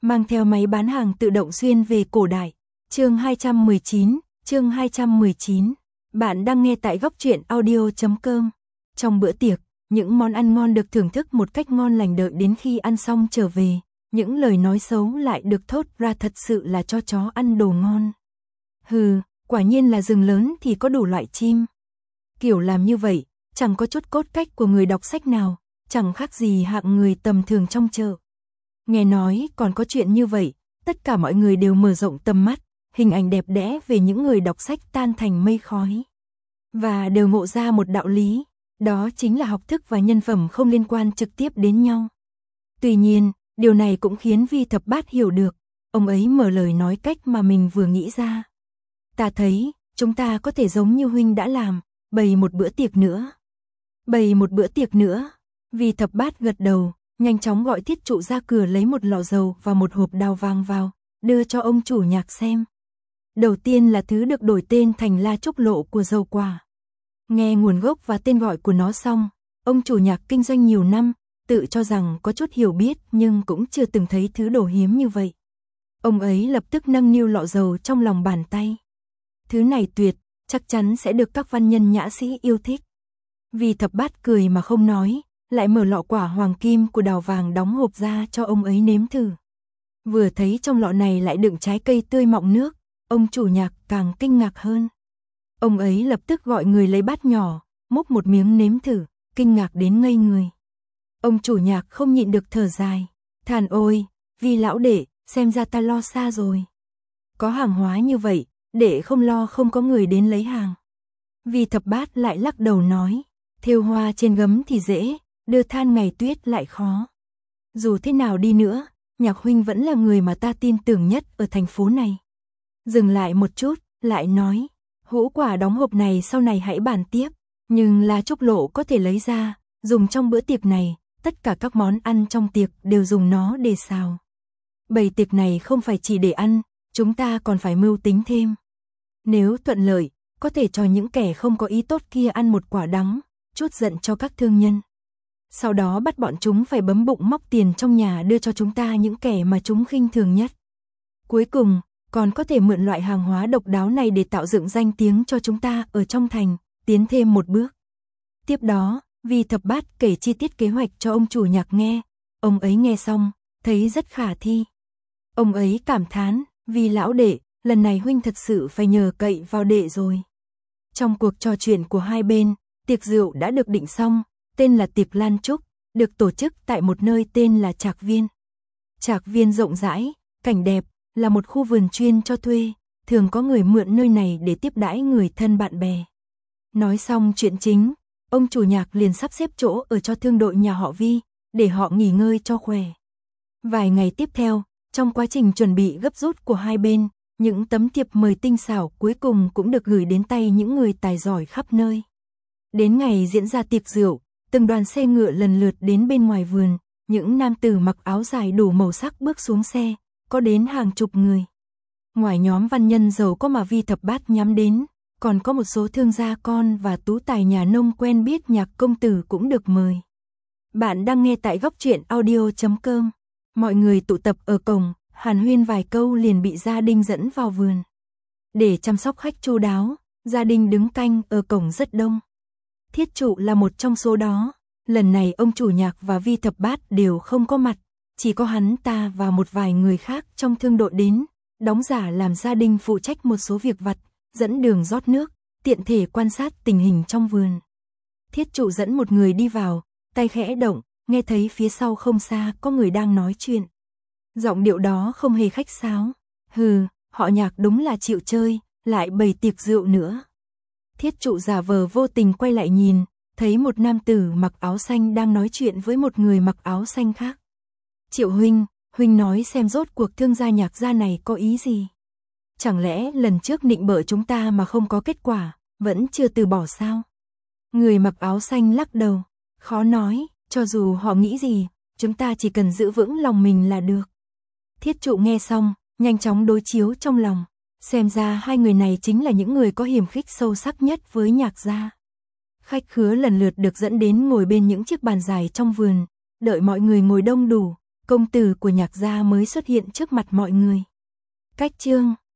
mang theo máy bán hàng tự động xuyên về cổ đại. Chương 219. Bạn đang nghe tại góc truyện audio.com. Trong bữa tiệc, những món ăn ngon được thưởng thức một cách ngon lành, đợi đến khi ăn xong trở về, những lời nói xấu lại được thốt ra, thật sự là cho chó ăn đồ ngon. Hừ, quả nhiên là rừng lớn thì có đủ loại chim. Kiểu làm như vậy, chẳng có chút cốt cách của người đọc sách nào, chẳng khác gì hạng người tầm thường trong chợ. Nghe nói còn có chuyện như vậy, tất cả mọi người đều mở rộng tầm mắt, hình ảnh đẹp đẽ về những người đọc sách tan thành mây khói. Và đều ngộ ra một đạo lý, đó chính là học thức và nhân phẩm không liên quan trực tiếp đến nhau. Tuy nhiên, điều này cũng khiến Vi Thập Bát hiểu được, ông ấy mở lời nói cách mà mình vừa nghĩ ra. Ta thấy, chúng ta có thể giống như huynh đã làm, bày một bữa tiệc nữa. Bày một bữa tiệc nữa. Vi Thập Bát gật đầu, nhanh chóng gọi Thiết Trụ ra cửa lấy một lọ dầu và một hộp đào vàng vào, đưa cho ông chủ nhạc xem. Đầu tiên là thứ được đổi tên thành La Trúc Lộ của dầu quả. Nghe nguồn gốc và tên gọi của nó xong, ông chủ nhạc kinh doanh nhiều năm, tự cho rằng có chút hiểu biết nhưng cũng chưa từng thấy thứ đồ hiếm như vậy. Ông ấy lập tức nâng niu lọ dầu trong lòng bàn tay. Thứ này tuyệt, chắc chắn sẽ được các văn nhân nhã sĩ yêu thích. Vi Thập Bát cười mà không nói, lại mở lọ quả hoàng kim của đào vàng đóng hộp ra cho ông ấy nếm thử. Vừa thấy trong lọ này lại đựng trái cây tươi mọng nước, ông chủ nhạc càng kinh ngạc hơn. Ông ấy lập tức gọi người lấy bát nhỏ, múc một miếng nếm thử, kinh ngạc đến ngây người. Ông chủ nhạc không nhịn được thở dài, than ôi, Vi lão đệ, xem ra ta lo xa rồi. Có hàng hóa như vậy, đệ không lo không có người đến lấy hàng. Vi Thập Bát lại lắc đầu nói, thêu hoa trên gấm thì dễ, đưa than ngày tuyết lại khó. Dù thế nào đi nữa, nhạc huynh vẫn là người mà ta tin tưởng nhất ở thành phố này. Dừng lại một chút, lại nói, hũ quả đóng hộp này sau này hãy bàn tiếp, nhưng La Trúc Lộ có thể lấy ra, dùng trong bữa tiệc này, tất cả các món ăn trong tiệc đều dùng nó để xào. Bày tiệc này không phải chỉ để ăn, chúng ta còn phải mưu tính thêm. Nếu thuận lợi, có thể cho những kẻ không có ý tốt kia ăn một quả đắng, chút giận cho các thương nhân. Sau đó bắt bọn chúng phải bấm bụng móc tiền trong nhà đưa cho chúng ta những kẻ mà chúng khinh thường nhất. Cuối cùng, còn có thể mượn loại hàng hóa độc đáo này để tạo dựng danh tiếng cho chúng ta ở trong thành, tiến thêm một bước. Tiếp đó, Vi Thập Bát kể chi tiết kế hoạch cho ông chủ nhạc nghe, ông ấy nghe xong, thấy rất khả thi. Ông ấy cảm thán, Vi lão đệ, lần này huynh thật sự phải nhờ cậy vào đệ rồi. Trong cuộc trò chuyện của hai bên, tiệc rượu đã được định xong, tên là tiệc Lan Trúc, được tổ chức tại một nơi tên là Trạc Viên. Trạc Viên rộng rãi, cảnh đẹp, là một khu vườn chuyên cho thuê, thường có người mượn nơi này để tiếp đãi người thân bạn bè. Nói xong chuyện chính, ông chủ nhạc liền sắp xếp chỗ ở cho thương đội nhà họ Vi, để họ nghỉ ngơi cho khỏe. Vài ngày tiếp theo, trong quá trình chuẩn bị gấp rút của hai bên, những tấm thiệp mời tinh xảo cuối cùng cũng được gửi đến tay những người tài giỏi khắp nơi. Đến ngày diễn ra tiệc rượu, từng đoàn xe ngựa lần lượt đến bên ngoài vườn, những nam tử mặc áo dài đủ màu sắc bước xuống xe, có đến hàng chục người. Ngoài nhóm văn nhân giàu có mà Vi Thập Bát nhắm đến, còn có một số thương gia con và tú tài nhà nông quen biết nhạc công tử cũng được mời. Bạn đang nghe tại góc truyện audio.com. Mọi người tụ tập ở cổng, hàn huyên vài câu liền bị gia đình dẫn vào vườn. Để chăm sóc khách chu đáo, gia đình đứng canh ở cổng rất đông. Thiết Trụ là một trong số đó, lần này ông chủ nhạc và Vi Thập Bát đều không có mặt, chỉ có hắn ta và một vài người khác trong thương đội đến, đóng giả làm gia đình phụ trách một số việc vặt, dẫn đường rót nước, tiện thể quan sát tình hình trong vườn. Thiết Trụ dẫn một người đi vào, tay khẽ động, nghe thấy phía sau không xa có người đang nói chuyện. Giọng điệu đó không hề khách sáo. Hừ, họ Nhạc đúng là chịu chơi, lại bày tiệc rượu nữa. Thiết Trụ giả vờ vô tình quay lại nhìn, thấy một nam tử mặc áo xanh đang nói chuyện với một người mặc áo xanh khác. Triệu huynh, huynh nói xem rốt cuộc thương gia Nhạc gia này có ý gì? Chẳng lẽ lần trước nịnh bợ chúng ta mà không có kết quả, vẫn chưa từ bỏ sao? Người mặc áo xanh lắc đầu, khó nói, cho dù họ nghĩ gì, chúng ta chỉ cần giữ vững lòng mình là được. Thiết Trụ nghe xong, nhanh chóng đối chiếu trong lòng, xem ra hai người này chính là những người có hiềm khích sâu sắc nhất với Nhạc gia. Khách khứa lần lượt được dẫn đến ngồi bên những chiếc bàn dài trong vườn, đợi mọi người ngồi đông đủ, công tử của Nhạc gia mới xuất hiện trước mặt mọi người. Cách chương